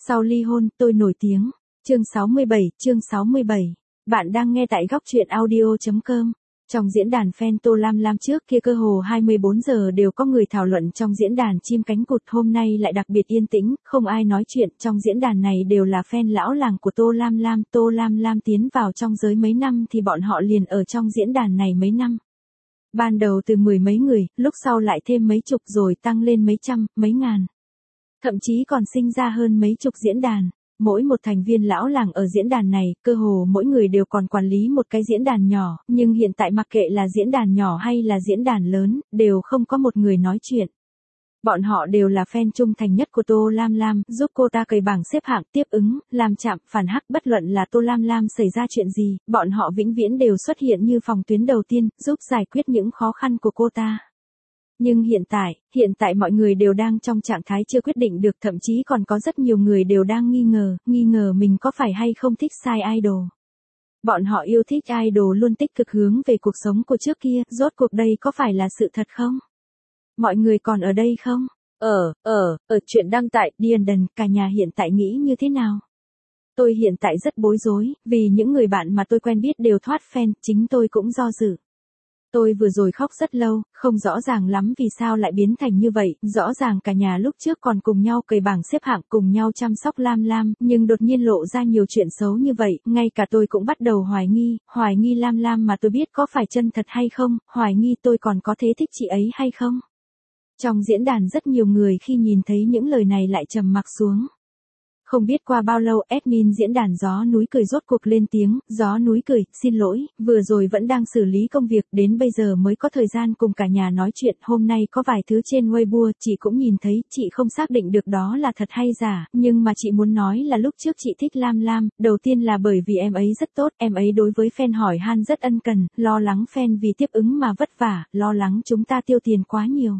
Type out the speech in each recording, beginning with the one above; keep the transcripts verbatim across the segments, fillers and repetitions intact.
Sau ly hôn, tôi nổi tiếng. Chương sáu mươi bảy, chương sáu mươi bảy. Bạn đang nghe tại góc truyện audio chấm com. Trong diễn đàn fan Tô Lam Lam trước kia cơ hồ hai mươi bốn giờ đều có người thảo luận trong diễn đàn chim cánh cụt, hôm nay lại đặc biệt yên tĩnh, không ai nói chuyện, trong diễn đàn này đều là fan lão làng của Tô Lam Lam. Tô Lam Lam tiến vào trong giới mấy năm thì bọn họ liền ở trong diễn đàn này mấy năm. Ban đầu từ mười mấy người, lúc sau lại thêm mấy chục rồi tăng lên mấy trăm, mấy ngàn. Thậm chí còn sinh ra hơn mấy chục diễn đàn. Mỗi một thành viên lão làng ở diễn đàn này, cơ hồ mỗi người đều còn quản lý một cái diễn đàn nhỏ, nhưng hiện tại mặc kệ là diễn đàn nhỏ hay là diễn đàn lớn, đều không có một người nói chuyện. Bọn họ đều là fan trung thành nhất của Tô Lam Lam, giúp cô ta cày bảng xếp hạng, tiếp ứng, làm chạm, phản hắc, bất luận là Tô Lam Lam xảy ra chuyện gì, bọn họ vĩnh viễn đều xuất hiện như phòng tuyến đầu tiên, giúp giải quyết những khó khăn của cô ta. Nhưng hiện tại, hiện tại mọi người đều đang trong trạng thái chưa quyết định được, thậm chí còn có rất nhiều người đều đang nghi ngờ, nghi ngờ mình có phải hay không thích sai idol. Bọn họ yêu thích idol luôn tích cực hướng về cuộc sống của trước kia, rốt cuộc đây có phải là sự thật không? Mọi người còn ở đây không? Ở, ở, ở chuyện đăng tại London, cả nhà hiện tại nghĩ như thế nào? Tôi hiện tại rất bối rối, vì những người bạn mà tôi quen biết đều thoát fan, chính tôi cũng do dự. Tôi vừa rồi khóc rất lâu, không rõ ràng lắm vì sao lại biến thành như vậy, rõ ràng cả nhà lúc trước còn cùng nhau cày bảng xếp hạng, cùng nhau chăm sóc Lam Lam, nhưng đột nhiên lộ ra nhiều chuyện xấu như vậy, ngay cả tôi cũng bắt đầu hoài nghi, hoài nghi Lam Lam mà tôi biết có phải chân thật hay không, hoài nghi tôi còn có thế thích chị ấy hay không. Trong diễn đàn rất nhiều người khi nhìn thấy những lời này lại trầm mặc xuống. Không biết qua bao lâu, admin diễn đàn Gió Núi Cười rốt cuộc lên tiếng, Gió Núi Cười, xin lỗi, vừa rồi vẫn đang xử lý công việc, đến bây giờ mới có thời gian cùng cả nhà nói chuyện, hôm nay có vài thứ trên Weibo, chị cũng nhìn thấy, chị không xác định được đó là thật hay giả, nhưng mà chị muốn nói là lúc trước chị thích Lam Lam, đầu tiên là bởi vì em ấy rất tốt, em ấy đối với fan hỏi han rất ân cần, lo lắng fan vì tiếp ứng mà vất vả, lo lắng chúng ta tiêu tiền quá nhiều.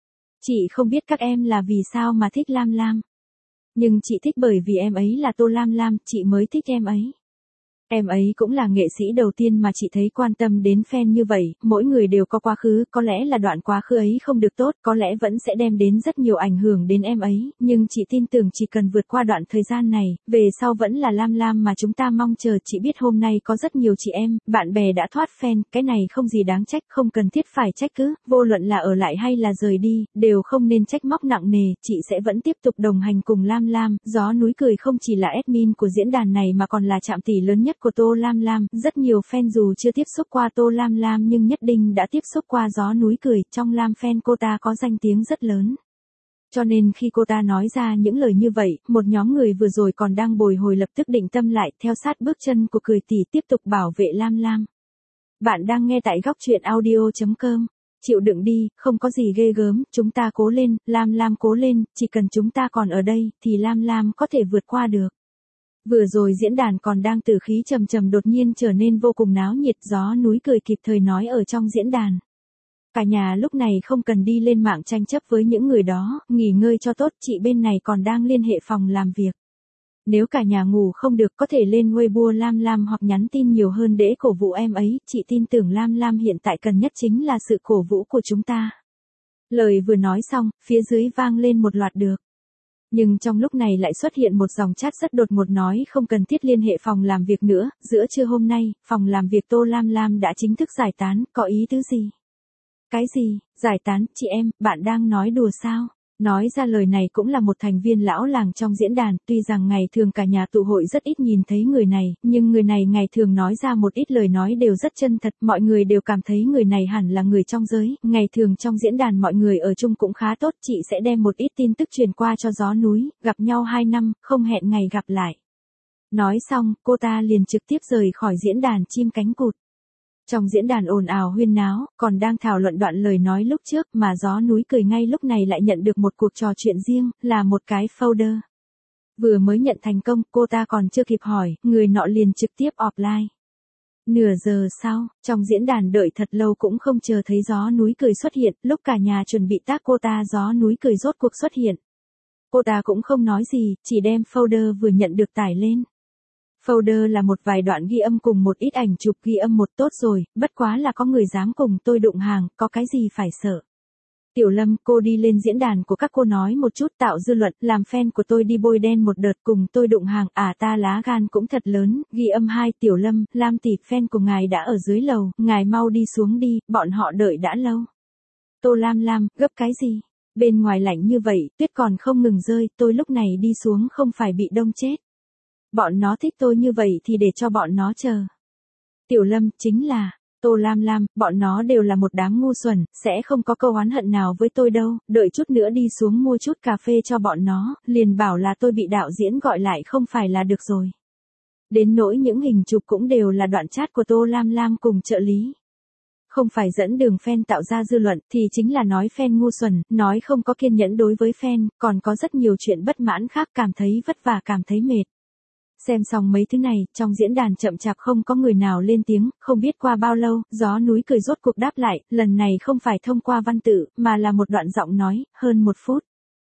Chị không biết các em là vì sao mà thích Lam Lam. Nhưng chị thích bởi vì em ấy là Tô Lam Lam, chị mới thích em ấy. Em ấy cũng là nghệ sĩ đầu tiên mà chị thấy quan tâm đến fan như vậy, mỗi người đều có quá khứ, có lẽ là đoạn quá khứ ấy không được tốt, có lẽ vẫn sẽ đem đến rất nhiều ảnh hưởng đến em ấy, nhưng chị tin tưởng chỉ cần vượt qua đoạn thời gian này, về sau vẫn là Lam Lam mà chúng ta mong chờ. Chị biết hôm nay có rất nhiều chị em, bạn bè đã thoát fan, cái này không gì đáng trách, không cần thiết phải trách cứ, vô luận là ở lại hay là rời đi, đều không nên trách móc nặng nề, chị sẽ vẫn tiếp tục đồng hành cùng Lam Lam. Gió Núi Cười không chỉ là admin của diễn đàn này mà còn là trạm tỷ lớn nhất của Tô Lam Lam, rất nhiều fan dù chưa tiếp xúc qua Tô Lam Lam nhưng nhất định đã tiếp xúc qua Gió Núi Cười, trong Lam fan cô ta có danh tiếng rất lớn. Cho nên khi cô ta nói ra những lời như vậy, một nhóm người vừa rồi còn đang bồi hồi lập tức định tâm lại, theo sát bước chân của Cười tỷ tiếp tục bảo vệ Lam Lam. Bạn đang nghe tại góc truyện audio chấm com. Chịu đựng đi, không có gì ghê gớm, chúng ta cố lên, Lam Lam cố lên, chỉ cần chúng ta còn ở đây, thì Lam Lam có thể vượt qua được. Vừa rồi diễn đàn còn đang tử khí trầm trầm đột nhiên trở nên vô cùng náo nhiệt, Gió Núi Cười kịp thời nói ở trong diễn đàn. Cả nhà lúc này không cần đi lên mạng tranh chấp với những người đó, nghỉ ngơi cho tốt, chị bên này còn đang liên hệ phòng làm việc. Nếu cả nhà ngủ không được có thể lên Weibo Lam Lam hoặc nhắn tin nhiều hơn để cổ vũ em ấy, chị tin tưởng Lam Lam hiện tại cần nhất chính là sự cổ vũ của chúng ta. Lời vừa nói xong, phía dưới vang lên một loạt được. Nhưng trong lúc này lại xuất hiện một dòng chat rất đột ngột nói không cần thiết liên hệ phòng làm việc nữa, giữa trưa hôm nay, phòng làm việc Tô Lam Lam đã chính thức giải tán, có ý tứ gì? Cái gì, giải tán, chị em, bạn đang nói đùa sao? Nói ra lời này cũng là một thành viên lão làng trong diễn đàn, tuy rằng ngày thường cả nhà tụ hội rất ít nhìn thấy người này, nhưng người này ngày thường nói ra một ít lời nói đều rất chân thật, mọi người đều cảm thấy người này hẳn là người trong giới, ngày thường trong diễn đàn mọi người ở chung cũng khá tốt, chị sẽ đem một ít tin tức truyền qua cho Gió Núi, gặp nhau hai năm, không hẹn ngày gặp lại. Nói xong, cô ta liền trực tiếp rời khỏi diễn đàn chim cánh cụt. Trong diễn đàn ồn ào huyên náo, còn đang thảo luận đoạn lời nói lúc trước mà Gió Núi Cười ngay lúc này lại nhận được một cuộc trò chuyện riêng, là một cái folder. Vừa mới nhận thành công, cô ta còn chưa kịp hỏi, người nọ liền trực tiếp offline. Nửa giờ sau, trong diễn đàn đợi thật lâu cũng không chờ thấy Gió Núi Cười xuất hiện, lúc cả nhà chuẩn bị tác cô ta Gió Núi Cười rốt cuộc xuất hiện. Cô ta cũng không nói gì, chỉ đem folder vừa nhận được tải lên. Folder là một vài đoạn ghi âm cùng một ít ảnh chụp ghi âm một tốt rồi, bất quá là có người dám cùng tôi đụng hàng, có cái gì phải sợ. Tiểu Lâm, cô đi lên diễn đàn của các cô nói một chút tạo dư luận, làm fan của tôi đi bôi đen một đợt cùng tôi đụng hàng, à ta lá gan cũng thật lớn, ghi âm hai Tiểu Lâm, Lam tỷ, fan của ngài đã ở dưới lầu, ngài mau đi xuống đi, bọn họ đợi đã lâu. Tô Lam Lam, gấp cái gì? Bên ngoài lạnh như vậy, tuyết còn không ngừng rơi, tôi lúc này đi xuống không phải bị đông chết. Bọn nó thích tôi như vậy thì để cho bọn nó chờ. Tiểu Lâm, chính là, Tô Lam Lam, bọn nó đều là một đám ngu xuẩn, sẽ không có câu oán hận nào với tôi đâu, đợi chút nữa đi xuống mua chút cà phê cho bọn nó, liền bảo là tôi bị đạo diễn gọi lại không phải là được rồi. Đến nỗi những hình chụp cũng đều là đoạn chat của Tô Lam Lam cùng trợ lý. Không phải dẫn đường fan tạo ra dư luận thì chính là nói fan ngu xuẩn, nói không có kiên nhẫn đối với fan, còn có rất nhiều chuyện bất mãn khác, cảm thấy vất vả, cảm thấy mệt. Xem xong mấy thứ này, trong diễn đàn chậm chạp không có người nào lên tiếng, không biết qua bao lâu, Gió Núi cười rốt cuộc đáp lại, lần này không phải thông qua văn tự, mà là một đoạn giọng nói, hơn một phút.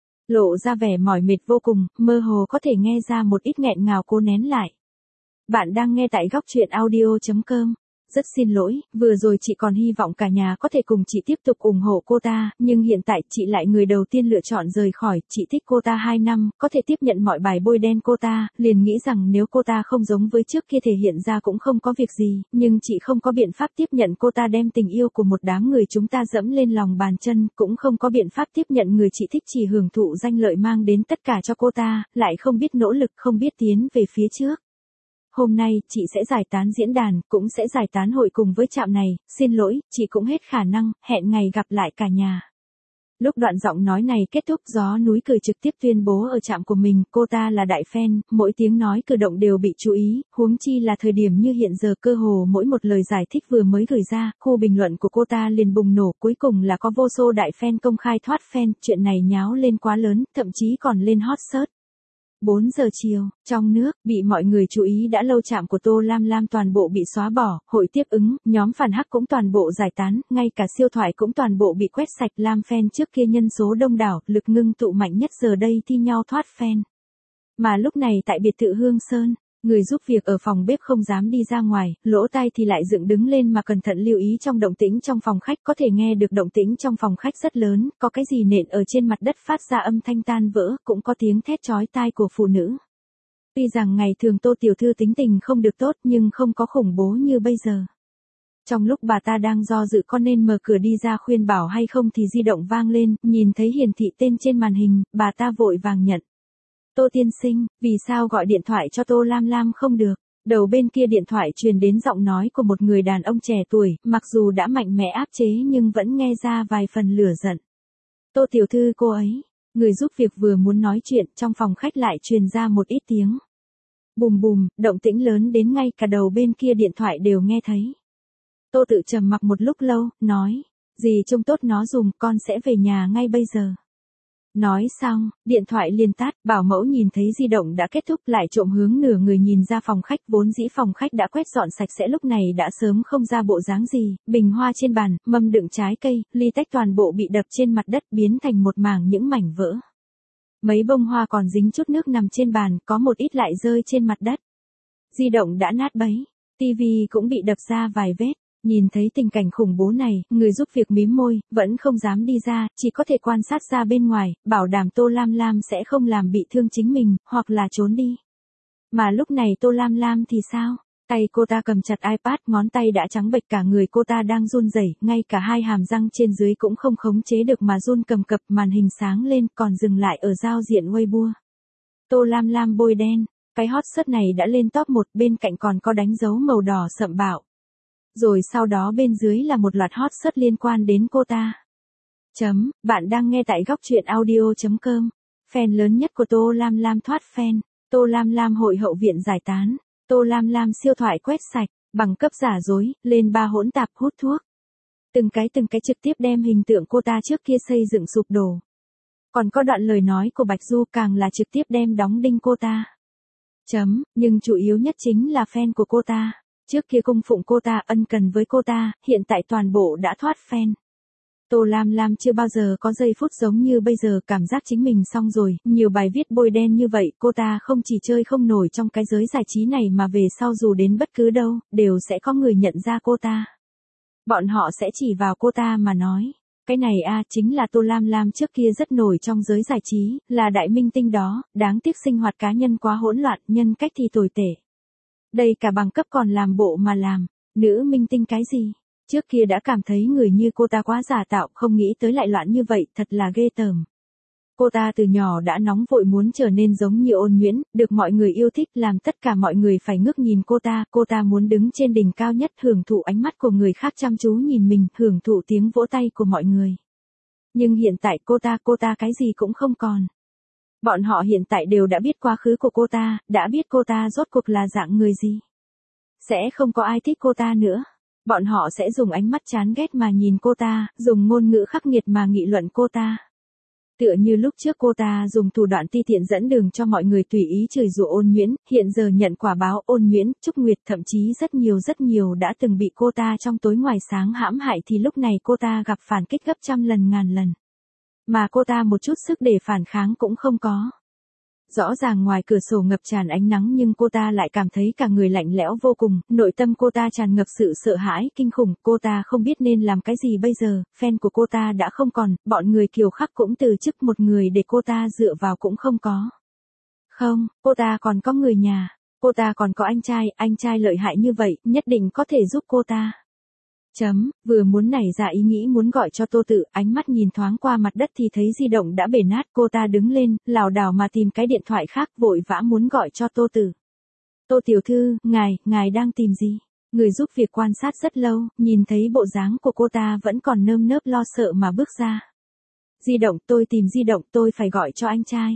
Lộ ra vẻ mỏi mệt vô cùng, mơ hồ có thể nghe ra một ít nghẹn ngào cô nén lại. Bạn đang nghe tại góc truyện audio chấm com. Rất xin lỗi, vừa rồi chị còn hy vọng cả nhà có thể cùng chị tiếp tục ủng hộ cô ta, nhưng hiện tại chị lại người đầu tiên lựa chọn rời khỏi, chị thích cô ta hai năm, có thể tiếp nhận mọi bài bôi đen cô ta, liền nghĩ rằng nếu cô ta không giống với trước kia thể hiện ra cũng không có việc gì, nhưng chị không có biện pháp tiếp nhận cô ta đem tình yêu của một đám người chúng ta dẫm lên lòng bàn chân, cũng không có biện pháp tiếp nhận người chị thích chỉ hưởng thụ danh lợi mang đến tất cả cho cô ta, lại không biết nỗ lực, không biết tiến về phía trước. Hôm nay, chị sẽ giải tán diễn đàn, cũng sẽ giải tán hội cùng với trạm này, xin lỗi, chị cũng hết khả năng, hẹn ngày gặp lại cả nhà. Lúc đoạn giọng nói này kết thúc, Gió Núi cười trực tiếp tuyên bố ở trạm của mình, cô ta là đại fan, mỗi tiếng nói cử động đều bị chú ý, huống chi là thời điểm như hiện giờ cơ hồ mỗi một lời giải thích vừa mới gửi ra, khu bình luận của cô ta liền bùng nổ, cuối cùng là có vô số đại fan công khai thoát fan, chuyện này nháo lên quá lớn, thậm chí còn lên hot search. bốn giờ chiều, trong nước, bị mọi người chú ý đã lâu trạm của Tô Lam Lam toàn bộ bị xóa bỏ, hội tiếp ứng, nhóm phản hắc cũng toàn bộ giải tán, ngay cả siêu thoại cũng toàn bộ bị quét sạch. Lam fan trước kia nhân số đông đảo, lực ngưng tụ mạnh nhất giờ đây thi nhau thoát fan. Mà lúc này tại biệt thự Hương Sơn, người giúp việc ở phòng bếp không dám đi ra ngoài, lỗ tai thì lại dựng đứng lên mà cẩn thận lưu ý trong động tĩnh trong phòng khách, có thể nghe được động tĩnh trong phòng khách rất lớn, có cái gì nện ở trên mặt đất phát ra âm thanh tan vỡ, cũng có tiếng thét chói tai của phụ nữ. Tuy rằng ngày thường Tô tiểu thư tính tình không được tốt nhưng không có khủng bố như bây giờ. Trong lúc bà ta đang do dự có nên mở cửa đi ra khuyên bảo hay không thì di động vang lên, nhìn thấy hiển thị tên trên màn hình, bà ta vội vàng nhận. Tô tiên sinh, vì sao gọi điện thoại cho Tô Lam Lam không được? Đầu bên kia điện thoại truyền đến giọng nói của một người đàn ông trẻ tuổi, mặc dù đã mạnh mẽ áp chế nhưng vẫn nghe ra vài phần lửa giận. Tô tiểu thư cô ấy, người giúp việc vừa muốn nói chuyện, trong phòng khách lại truyền ra một ít tiếng. Bùm bùm, động tĩnh lớn đến ngay cả đầu bên kia điện thoại đều nghe thấy. Tô tự trầm mặc một lúc lâu, nói, gì trông tốt nó dùm, con sẽ về nhà ngay bây giờ. Nói xong, điện thoại liền tắt, bảo mẫu nhìn thấy di động đã kết thúc lại trộm hướng nửa người nhìn ra phòng khách, vốn dĩ phòng khách đã quét dọn sạch sẽ lúc này đã sớm không ra bộ dáng gì, bình hoa trên bàn, mâm đựng trái cây, ly tách toàn bộ bị đập trên mặt đất biến thành một mảng những mảnh vỡ. Mấy bông hoa còn dính chút nước nằm trên bàn, có một ít lại rơi trên mặt đất. Di động đã nát bấy, tivi cũng bị đập ra vài vết. Nhìn thấy tình cảnh khủng bố này, người giúp việc mím môi, vẫn không dám đi ra, chỉ có thể quan sát ra bên ngoài, bảo đảm Tô Lam Lam sẽ không làm bị thương chính mình, hoặc là trốn đi. Mà lúc này Tô Lam Lam thì sao? Tay cô ta cầm chặt iPad, ngón tay đã trắng bệch, cả người cô ta đang run rẩy, ngay cả hai hàm răng trên dưới cũng không khống chế được mà run cầm cập, màn hình sáng lên còn dừng lại ở giao diện Weibo. Tô Lam Lam bôi đen, cái hot search này đã lên top một, bên cạnh còn có đánh dấu màu đỏ sậm bạo. Rồi sau đó bên dưới là một loạt hot search liên quan đến cô ta. Chấm, bạn đang nghe tại góc truyện audio chấm com. Fan lớn nhất của Tô Lam Lam thoát fan. Tô Lam Lam hội hậu viện giải tán. Tô Lam Lam siêu thoại quét sạch, bằng cấp giả dối, lên ba hỗn tạp hút thuốc. Từng cái từng cái trực tiếp đem hình tượng cô ta trước kia xây dựng sụp đổ. Còn có đoạn lời nói của Bạch Du càng là trực tiếp đem đóng đinh cô ta. Chấm, nhưng chủ yếu nhất chính là fan của cô ta. Trước kia cung phụng cô ta, ân cần với cô ta, hiện tại toàn bộ đã thoát fan. Tô Lam Lam chưa bao giờ có giây phút giống như bây giờ cảm giác chính mình xong rồi, nhiều bài viết bôi đen như vậy, cô ta không chỉ chơi không nổi trong cái giới giải trí này mà về sau dù đến bất cứ đâu, đều sẽ có người nhận ra cô ta. Bọn họ sẽ chỉ vào cô ta mà nói, cái này a chính là Tô Lam Lam trước kia rất nổi trong giới giải trí, là đại minh tinh đó, đáng tiếc sinh hoạt cá nhân quá hỗn loạn, nhân cách thì tồi tệ. Đây cả bằng cấp còn làm bộ mà làm, nữ minh tinh cái gì? Trước kia đã cảm thấy người như cô ta quá giả tạo, không nghĩ tới lại loạn như vậy, thật là ghê tởm. Cô ta từ nhỏ đã nóng vội muốn trở nên giống như Ôn Nguyễn, được mọi người yêu thích, làm tất cả mọi người phải ngước nhìn cô ta, cô ta muốn đứng trên đỉnh cao nhất, hưởng thụ ánh mắt của người khác chăm chú nhìn mình, hưởng thụ tiếng vỗ tay của mọi người. Nhưng hiện tại cô ta, cô ta cái gì cũng không còn. Bọn họ hiện tại đều đã biết quá khứ của cô ta, đã biết cô ta rốt cuộc là dạng người gì. Sẽ không có ai thích cô ta nữa. Bọn họ sẽ dùng ánh mắt chán ghét mà nhìn cô ta, dùng ngôn ngữ khắc nghiệt mà nghị luận cô ta. Tựa như lúc trước cô ta dùng thủ đoạn ti tiện dẫn đường cho mọi người tùy ý chửi rủa Ôn Nguyễn, hiện giờ nhận quả báo Ôn Nguyễn, Trúc Nguyệt, thậm chí rất nhiều rất nhiều đã từng bị cô ta trong tối ngoài sáng hãm hại thì lúc này cô ta gặp phản kích gấp trăm lần ngàn lần. Mà cô ta một chút sức để phản kháng cũng không có. Rõ ràng ngoài cửa sổ ngập tràn ánh nắng nhưng cô ta lại cảm thấy cả người lạnh lẽo vô cùng, nội tâm cô ta tràn ngập sự sợ hãi, kinh khủng, cô ta không biết nên làm cái gì bây giờ, fan của cô ta đã không còn, bọn người Kiều Khắc cũng từ chức, một người để cô ta dựa vào cũng không có. Không, cô ta còn có người nhà, cô ta còn có anh trai, anh trai lợi hại như vậy, nhất định có thể giúp cô ta. Chấm, vừa muốn nảy ra ý nghĩ muốn gọi cho Tô Tự, ánh mắt nhìn thoáng qua mặt đất thì thấy di động đã bể nát, cô ta đứng lên, lảo đảo mà tìm cái điện thoại khác, vội vã muốn gọi cho Tô Tự. Tô tiểu thư, ngài, ngài đang tìm gì? Người giúp việc quan sát rất lâu, nhìn thấy bộ dáng của cô ta vẫn còn nơm nớp lo sợ mà bước ra. Di động, tôi tìm di động, tôi phải gọi cho anh trai.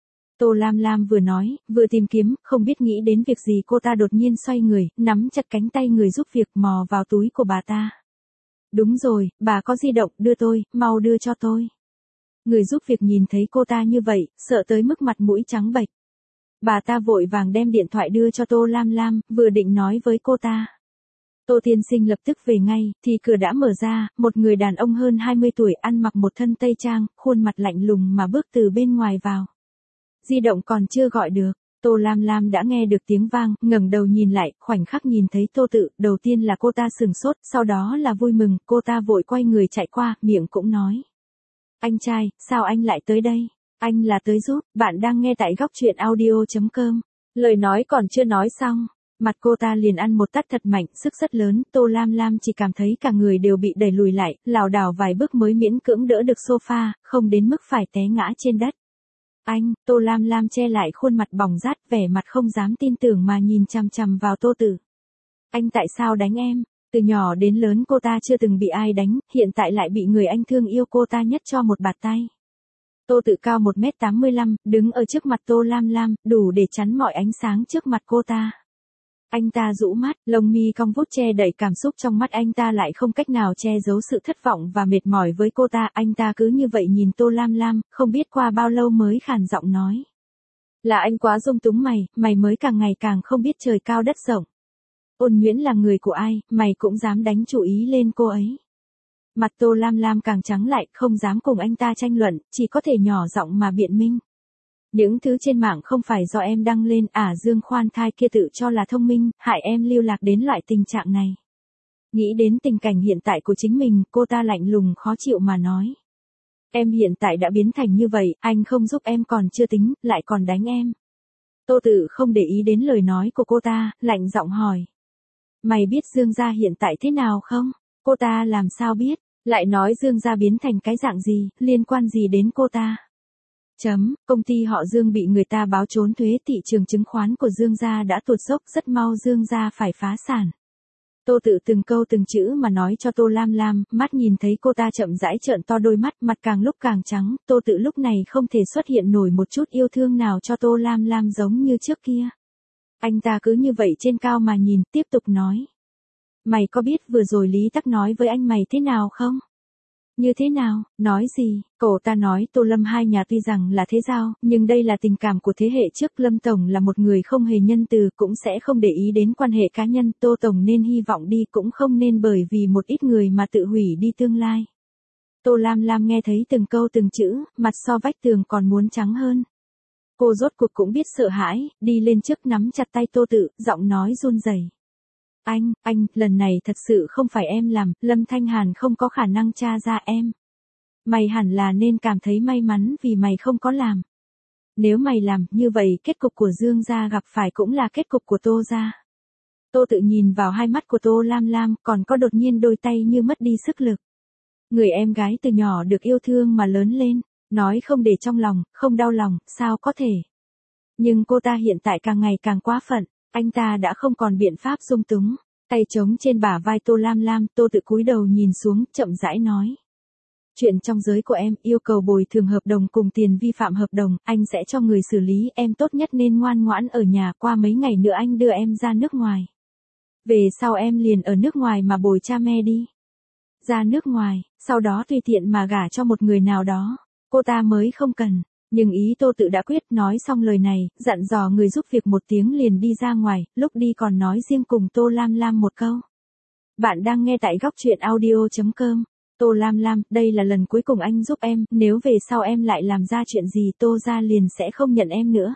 Tô Lam Lam vừa nói, vừa tìm kiếm, không biết nghĩ đến việc gì cô ta đột nhiên xoay người, nắm chặt cánh tay người giúp việc mò vào túi của bà ta. Đúng rồi, bà có di động, đưa tôi, mau đưa cho tôi. Người giúp việc nhìn thấy cô ta như vậy, sợ tới mức mặt mũi trắng bệch. Bà ta vội vàng đem điện thoại đưa cho Tô Lam Lam, vừa định nói với cô ta. Tô tiên sinh lập tức về ngay, thì cửa đã mở ra, một người đàn ông hơn hai mươi tuổi ăn mặc một thân tây trang, khuôn mặt lạnh lùng mà bước từ bên ngoài vào. Di động còn chưa gọi được, Tô Lam Lam đã nghe được tiếng vang, ngẩng đầu nhìn lại, khoảnh khắc nhìn thấy Tô Tự, đầu tiên là cô ta sừng sốt, sau đó là vui mừng, cô ta vội quay người chạy qua, miệng cũng nói. Anh trai, sao anh lại tới đây? Anh là tới giúp, bạn đang nghe tại góc truyện audio chấm com. Lời nói còn chưa nói xong, mặt cô ta liền ăn một tát thật mạnh, sức rất lớn, Tô Lam Lam chỉ cảm thấy cả người đều bị đẩy lùi lại, lảo đảo vài bước mới miễn cưỡng đỡ được sofa, không đến mức phải té ngã trên đất. Anh, Tô Lam Lam che lại khuôn mặt bỏng rát, vẻ mặt không dám tin tưởng mà nhìn chằm chằm vào Tô Tự. Anh tại sao đánh em? Từ nhỏ đến lớn cô ta chưa từng bị ai đánh, hiện tại lại bị người anh thương yêu cô ta nhất cho một bạt tay. Tô Tự cao một mét tám mươi lăm, đứng ở trước mặt Tô Lam Lam, đủ để chắn mọi ánh sáng trước mặt cô ta. Anh ta rũ mắt, lông mi cong vút che đậy cảm xúc trong mắt anh ta lại không cách nào che giấu sự thất vọng và mệt mỏi với cô ta. Anh ta cứ như vậy nhìn Tô Lam Lam, không biết qua bao lâu mới khàn giọng nói. Là anh quá dung túng mày, mày mới càng ngày càng không biết trời cao đất rộng. Ôn Nguyễn là người của ai, mày cũng dám đánh chủ ý lên cô ấy. Mặt Tô Lam Lam càng trắng lại, không dám cùng anh ta tranh luận, chỉ có thể nhỏ giọng mà biện minh. Những thứ trên mạng không phải do em đăng lên, à Dương khoan thai kia tự cho là thông minh, hại em lưu lạc đến loại tình trạng này. Nghĩ đến tình cảnh hiện tại của chính mình, cô ta lạnh lùng khó chịu mà nói. Em hiện tại đã biến thành như vậy, anh không giúp em còn chưa tính, lại còn đánh em. Tô Tự không để ý đến lời nói của cô ta, lạnh giọng hỏi. Mày biết Dương gia hiện tại thế nào không? Cô ta làm sao biết, lại nói Dương gia biến thành cái dạng gì, liên quan gì đến cô ta? Chấm, công ty họ Dương bị người ta báo trốn thuế, thị trường chứng khoán của Dương gia đã tụt dốc, rất mau Dương gia phải phá sản. Tô Tự từng câu từng chữ mà nói cho Tô Lam Lam, mắt nhìn thấy cô ta chậm rãi trợn to đôi mắt, mặt càng lúc càng trắng, Tô Tự lúc này không thể xuất hiện nổi một chút yêu thương nào cho Tô Lam Lam giống như trước kia. Anh ta cứ như vậy trên cao mà nhìn, tiếp tục nói. Mày có biết vừa rồi Lý Tắc nói với anh mày thế nào không? Như thế nào, nói gì? Cậu ta nói Tô Lâm hai nhà tuy rằng là thế giao, nhưng đây là tình cảm của thế hệ trước. Lâm Tổng là một người không hề nhân từ, cũng sẽ không để ý đến quan hệ cá nhân. Tô Tổng nên hy vọng đi, cũng không nên bởi vì một ít người mà tự hủy đi tương lai. Tô Lam Lam nghe thấy từng câu từng chữ, mặt so vách tường còn muốn trắng hơn. Cô rốt cuộc cũng biết sợ hãi, đi lên trước nắm chặt tay Tô Tự, giọng nói run rẩy. Anh, anh, lần này thật sự không phải em làm, Lâm Thanh Hàn không có khả năng tra ra em. Mày hẳn là nên cảm thấy may mắn vì mày không có làm. Nếu mày làm, như vậy kết cục của Dương gia gặp phải cũng là kết cục của Tô gia. Tô Tự nhìn vào hai mắt của Tô Lam Lam, còn có đột nhiên đôi tay như mất đi sức lực. Người em gái từ nhỏ được yêu thương mà lớn lên, nói không để trong lòng, không đau lòng, sao có thể. Nhưng cô ta hiện tại càng ngày càng quá phận, anh ta đã không còn biện pháp dung túng, tay trống trên bả vai Tô Lam Lam, Tô Tự cúi đầu nhìn xuống, chậm rãi nói. Chuyện trong giới của em, yêu cầu bồi thường hợp đồng cùng tiền vi phạm hợp đồng, anh sẽ cho người xử lý, em tốt nhất nên ngoan ngoãn ở nhà, qua mấy ngày nữa anh đưa em ra nước ngoài. Về sau em liền ở nước ngoài mà bồi cha mẹ đi. Ra nước ngoài, sau đó tùy tiện mà gả cho một người nào đó, cô ta mới không cần. Nhưng ý Tô Tự đã quyết, nói xong lời này, dặn dò người giúp việc một tiếng liền đi ra ngoài, lúc đi còn nói riêng cùng Tô Lam Lam một câu. Bạn đang nghe tại góc truyện audio chấm com. Tô Lam Lam, đây là lần cuối cùng anh giúp em, nếu về sau em lại làm ra chuyện gì Tô gia liền sẽ không nhận em nữa.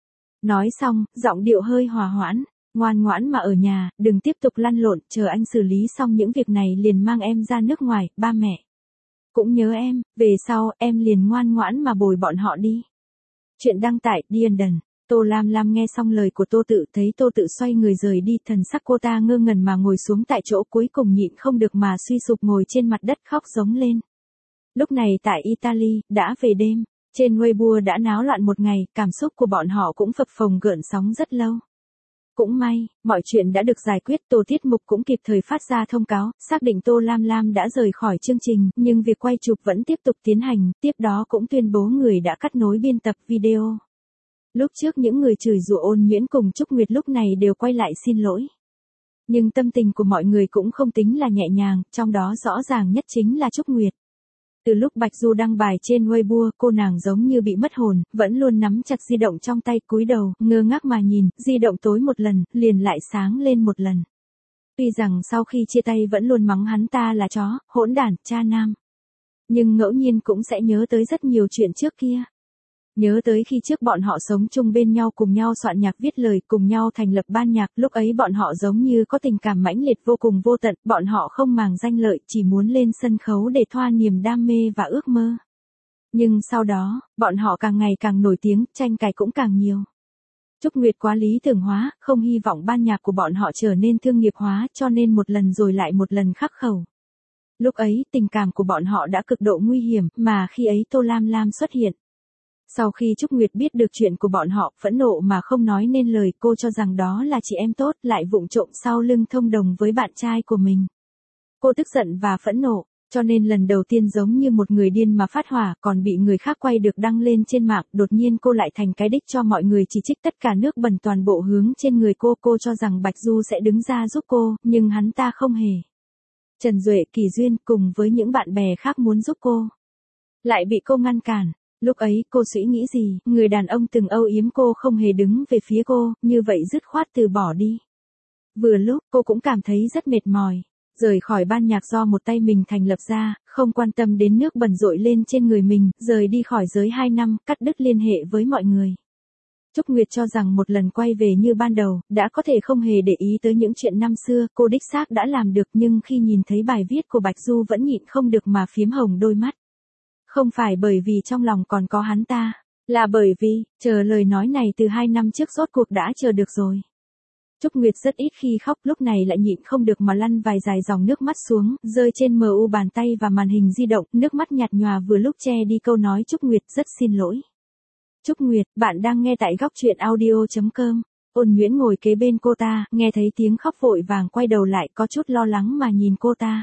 Nói xong, giọng điệu hơi hòa hoãn, ngoan ngoãn mà ở nhà, đừng tiếp tục lăn lộn, chờ anh xử lý xong những việc này liền mang em ra nước ngoài, ba mẹ cũng nhớ em, về sau, em liền ngoan ngoãn mà bồi bọn họ đi. Chuyện đăng tải, Dienden. Tô Lam Lam nghe xong lời của Tô Tự, thấy Tô Tự xoay người rời đi, thần sắc cô ta ngơ ngẩn mà ngồi xuống tại chỗ, cuối cùng nhịn không được mà suy sụp ngồi trên mặt đất khóc giống lên. Lúc này tại Italy, đã về đêm, trên Weibo đã náo loạn một ngày, cảm xúc của bọn họ cũng phập phồng gợn sóng rất lâu. Cũng may, mọi chuyện đã được giải quyết, Tô Tiết Mục cũng kịp thời phát ra thông cáo, xác định Tô Lam Lam đã rời khỏi chương trình, nhưng việc quay chụp vẫn tiếp tục tiến hành, tiếp đó cũng tuyên bố người đã cắt nối biên tập video. Lúc trước những người chửi rủa Ôn Nhuyễn cùng Trúc Nguyệt lúc này đều quay lại xin lỗi. Nhưng tâm tình của mọi người cũng không tính là nhẹ nhàng, trong đó rõ ràng nhất chính là Trúc Nguyệt. Từ lúc Bạch Du đăng bài trên Weibo, cô nàng giống như bị mất hồn, vẫn luôn nắm chặt di động trong tay, cúi đầu, ngơ ngác mà nhìn, di động tối một lần, liền lại sáng lên một lần. Tuy rằng sau khi chia tay vẫn luôn mắng hắn ta là chó, hỗn đản, cha nam. Nhưng ngẫu nhiên cũng sẽ nhớ tới rất nhiều chuyện trước kia. Nhớ tới khi trước bọn họ sống chung bên nhau, cùng nhau soạn nhạc viết lời, cùng nhau thành lập ban nhạc, lúc ấy bọn họ giống như có tình cảm mãnh liệt vô cùng vô tận, bọn họ không màng danh lợi, chỉ muốn lên sân khấu để thoa niềm đam mê và ước mơ. Nhưng sau đó, bọn họ càng ngày càng nổi tiếng, tranh cãi cũng càng nhiều. Trúc Nguyệt quá lý tưởng hóa, không hy vọng ban nhạc của bọn họ trở nên thương nghiệp hóa, cho nên một lần rồi lại một lần khắc khẩu. Lúc ấy, tình cảm của bọn họ đã cực độ nguy hiểm, mà khi ấy Tô Lam Lam xuất hiện. Sau khi Trúc Nguyệt biết được chuyện của bọn họ, phẫn nộ mà không nói nên lời, cô cho rằng đó là chị em tốt, lại vụng trộm sau lưng thông đồng với bạn trai của mình. Cô tức giận và phẫn nộ, cho nên lần đầu tiên giống như một người điên mà phát hỏa, còn bị người khác quay được đăng lên trên mạng, đột nhiên cô lại thành cái đích cho mọi người chỉ trích, tất cả nước bẩn toàn bộ hướng trên người cô, cô cho rằng Bạch Du sẽ đứng ra giúp cô, nhưng hắn ta không hề. Trần Duệ, Kỳ Duyên cùng với những bạn bè khác muốn giúp cô, lại bị cô ngăn cản. Lúc ấy, cô suy nghĩ gì, người đàn ông từng âu yếm cô không hề đứng về phía cô, như vậy dứt khoát từ bỏ đi. Vừa lúc, cô cũng cảm thấy rất mệt mỏi. Rời khỏi ban nhạc do một tay mình thành lập ra, không quan tâm đến nước bẩn rội lên trên người mình, rời đi khỏi giới hai năm, cắt đứt liên hệ với mọi người. Trúc Nguyệt cho rằng một lần quay về như ban đầu, đã có thể không hề để ý tới những chuyện năm xưa, cô đích xác đã làm được, nhưng khi nhìn thấy bài viết của Bạch Du vẫn nhịn không được mà phiếm hồng đôi mắt. Không phải bởi vì trong lòng còn có hắn ta, là bởi vì, chờ lời nói này từ hai năm trước rốt cuộc đã chờ được rồi. Trúc Nguyệt rất ít khi khóc, lúc này lại nhịn không được mà lăn vài dài dòng nước mắt xuống, rơi trên mờ u bàn tay và màn hình di động, nước mắt nhạt nhòa vừa lúc che đi câu nói Trúc Nguyệt rất xin lỗi. Trúc Nguyệt, bạn đang nghe tại góc truyện audio chấm com. Ôn Nhuyễn ngồi kế bên cô ta, nghe thấy tiếng khóc vội vàng quay đầu lại, có chút lo lắng mà nhìn cô ta.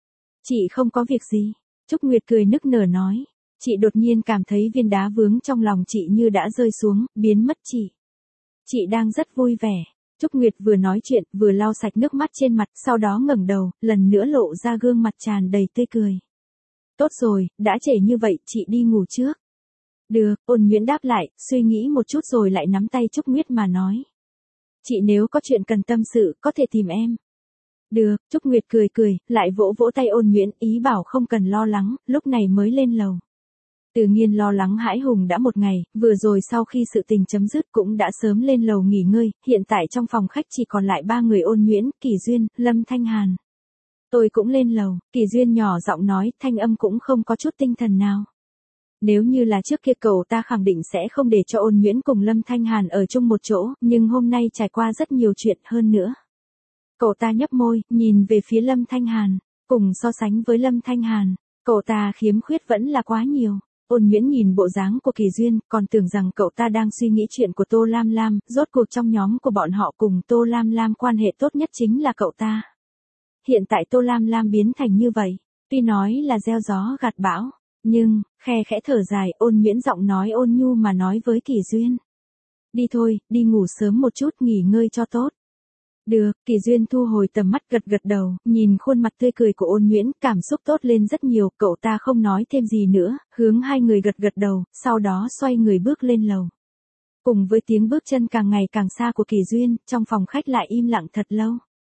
Chị không có việc gì. Trúc Nguyệt cười nức nở nói. Chị đột nhiên cảm thấy viên đá vướng trong lòng chị như đã rơi xuống, biến mất chị. Chị đang rất vui vẻ. Trúc Nguyệt vừa nói chuyện, vừa lau sạch nước mắt trên mặt, sau đó ngẩng đầu, lần nữa lộ ra gương mặt tràn đầy tươi cười. Tốt rồi, đã trễ như vậy, chị đi ngủ trước. Được, Ôn Nhuyễn đáp lại, suy nghĩ một chút rồi lại nắm tay Trúc Nguyệt mà nói. Chị nếu có chuyện cần tâm sự, có thể tìm em. Được, Trúc Nguyệt cười cười, lại vỗ vỗ tay Ôn Nhuyễn, ý bảo không cần lo lắng, lúc này mới lên lầu. Từ Nghiên lo lắng hãi hùng đã một ngày, vừa rồi sau khi sự tình chấm dứt cũng đã sớm lên lầu nghỉ ngơi, hiện tại trong phòng khách chỉ còn lại ba người Ôn Nhuyễn, Kỳ Duyên, Lâm Thanh Hàn. Tôi cũng lên lầu, Kỳ Duyên nhỏ giọng nói, thanh âm cũng không có chút tinh thần nào. Nếu như là trước kia cậu ta khẳng định sẽ không để cho Ôn Nguyễn cùng Lâm Thanh Hàn ở chung một chỗ, nhưng hôm nay trải qua rất nhiều chuyện hơn nữa. Cậu ta nhấp môi, nhìn về phía Lâm Thanh Hàn, cùng so sánh với Lâm Thanh Hàn, cậu ta khiếm khuyết vẫn là quá nhiều. Ôn Nguyễn nhìn bộ dáng của Kỳ Duyên, còn tưởng rằng cậu ta đang suy nghĩ chuyện của Tô Lam Lam, rốt cuộc trong nhóm của bọn họ cùng Tô Lam Lam quan hệ tốt nhất chính là cậu ta. Hiện tại Tô Lam Lam biến thành như vậy, tuy nói là gieo gió gặt bão, nhưng, khe khẽ thở dài, Ôn Nguyễn giọng nói ôn nhu mà nói với Kỳ Duyên. Đi thôi, đi ngủ sớm một chút, nghỉ ngơi cho tốt. Được, Kỳ Duyên thu hồi tầm mắt gật gật đầu, nhìn khuôn mặt tươi cười của Ôn Nguyễn, cảm xúc tốt lên rất nhiều, cậu ta không nói thêm gì nữa, hướng hai người gật gật đầu, sau đó xoay người bước lên lầu. Cùng với tiếng bước chân càng ngày càng xa của Kỳ Duyên, trong phòng khách lại im lặng thật lâu.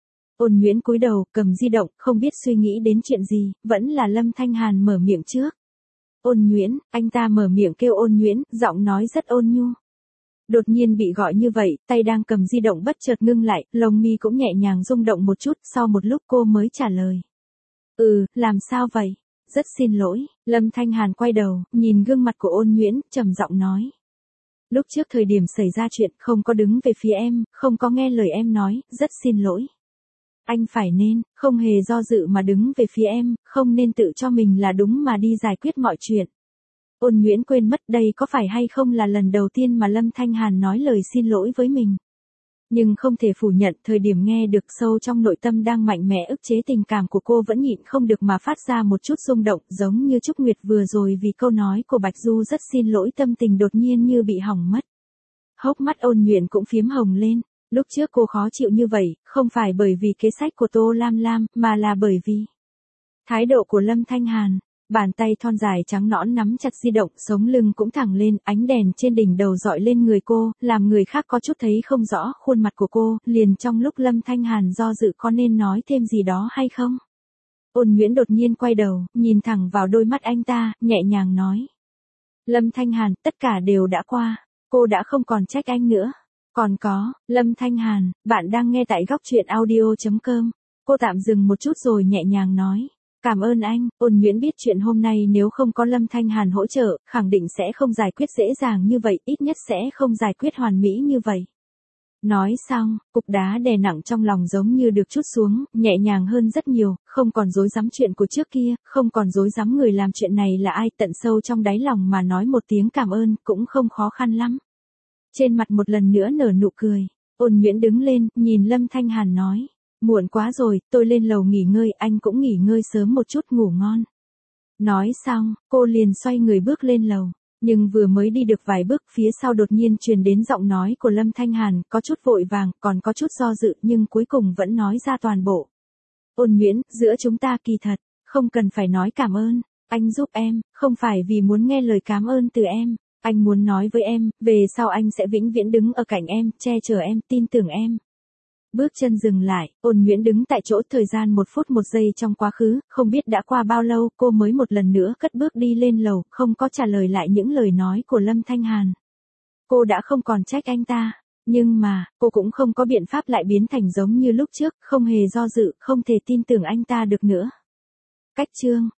Ôn Nguyễn cúi đầu, cầm di động, không biết suy nghĩ đến chuyện gì, vẫn là Lâm Thanh Hàn mở miệng trước. Ôn Nguyễn, anh ta mở miệng kêu Ôn Nguyễn, giọng nói rất ôn nhu. Đột nhiên bị gọi như vậy, tay đang cầm di động bất chợt ngưng lại, lông mi cũng nhẹ nhàng rung động một chút, sau một lúc cô mới trả lời. Ừ, làm sao vậy? Rất xin lỗi, Lâm Thanh Hàn quay đầu, nhìn gương mặt của Ôn Nguyễn, trầm giọng nói. Lúc trước thời điểm xảy ra chuyện, không có đứng về phía em, không có nghe lời em nói, rất xin lỗi. Anh phải nên, không hề do dự mà đứng về phía em, không nên tự cho mình là đúng mà đi giải quyết mọi chuyện. Ôn Nguyễn quên mất đây có phải hay không là lần đầu tiên mà Lâm Thanh Hàn nói lời xin lỗi với mình. Nhưng không thể phủ nhận thời điểm nghe được sâu trong nội tâm đang mạnh mẽ ức chế tình cảm của cô vẫn nhịn không được mà phát ra một chút rung động giống như Trúc Nguyệt vừa rồi vì câu nói của Bạch Du rất xin lỗi tâm tình đột nhiên như bị hỏng mất. Hốc mắt Ôn Nguyễn cũng phiếm hồng lên. Lúc trước cô khó chịu như vậy, không phải bởi vì kế sách của Tô Lam Lam, mà là bởi vì thái độ của Lâm Thanh Hàn. Bàn tay thon dài trắng nõn nắm chặt di động, sống lưng cũng thẳng lên, ánh đèn trên đỉnh đầu dọi lên người cô, làm người khác có chút thấy không rõ khuôn mặt của cô, liền trong lúc Lâm Thanh Hàn do dự có nên nói thêm gì đó hay không. Ôn Nguyễn đột nhiên quay đầu, nhìn thẳng vào đôi mắt anh ta, nhẹ nhàng nói. Lâm Thanh Hàn, tất cả đều đã qua, cô đã không còn trách anh nữa. Còn có, Lâm Thanh Hàn, bạn đang nghe tại góc truyện audio chấm com. Cô tạm dừng một chút rồi nhẹ nhàng nói. Cảm ơn anh, Ôn Nguyễn biết chuyện hôm nay nếu không có Lâm Thanh Hàn hỗ trợ, khẳng định sẽ không giải quyết dễ dàng như vậy, ít nhất sẽ không giải quyết hoàn mỹ như vậy. Nói xong, cục đá đè nặng trong lòng giống như được trút xuống, nhẹ nhàng hơn rất nhiều, không còn dối dám chuyện của trước kia, không còn dối dám người làm chuyện này là ai, tận sâu trong đáy lòng mà nói một tiếng cảm ơn, cũng không khó khăn lắm. Trên mặt một lần nữa nở nụ cười, Ôn Nguyễn đứng lên, nhìn Lâm Thanh Hàn nói. Muộn quá rồi, tôi lên lầu nghỉ ngơi, anh cũng nghỉ ngơi sớm một chút ngủ ngon. Nói xong, cô liền xoay người bước lên lầu, nhưng vừa mới đi được vài bước phía sau đột nhiên truyền đến giọng nói của Lâm Thanh Hàn, có chút vội vàng, còn có chút do dự nhưng cuối cùng vẫn nói ra toàn bộ. Ôn Nguyễn, giữa chúng ta kỳ thật, không cần phải nói cảm ơn, anh giúp em, không phải vì muốn nghe lời cảm ơn từ em, anh muốn nói với em, về sau anh sẽ vĩnh viễn đứng ở cạnh em, che chở em, tin tưởng em. Bước chân dừng lại, Ôn Nguyễn đứng tại chỗ thời gian một phút một giây trong quá khứ, không biết đã qua bao lâu cô mới một lần nữa cất bước đi lên lầu, không có trả lời lại những lời nói của Lâm Thanh Hàn. Cô đã không còn trách anh ta, nhưng mà, cô cũng không có biện pháp lại biến thành giống như lúc trước, không hề do dự, không thể tin tưởng anh ta được nữa. Cách chương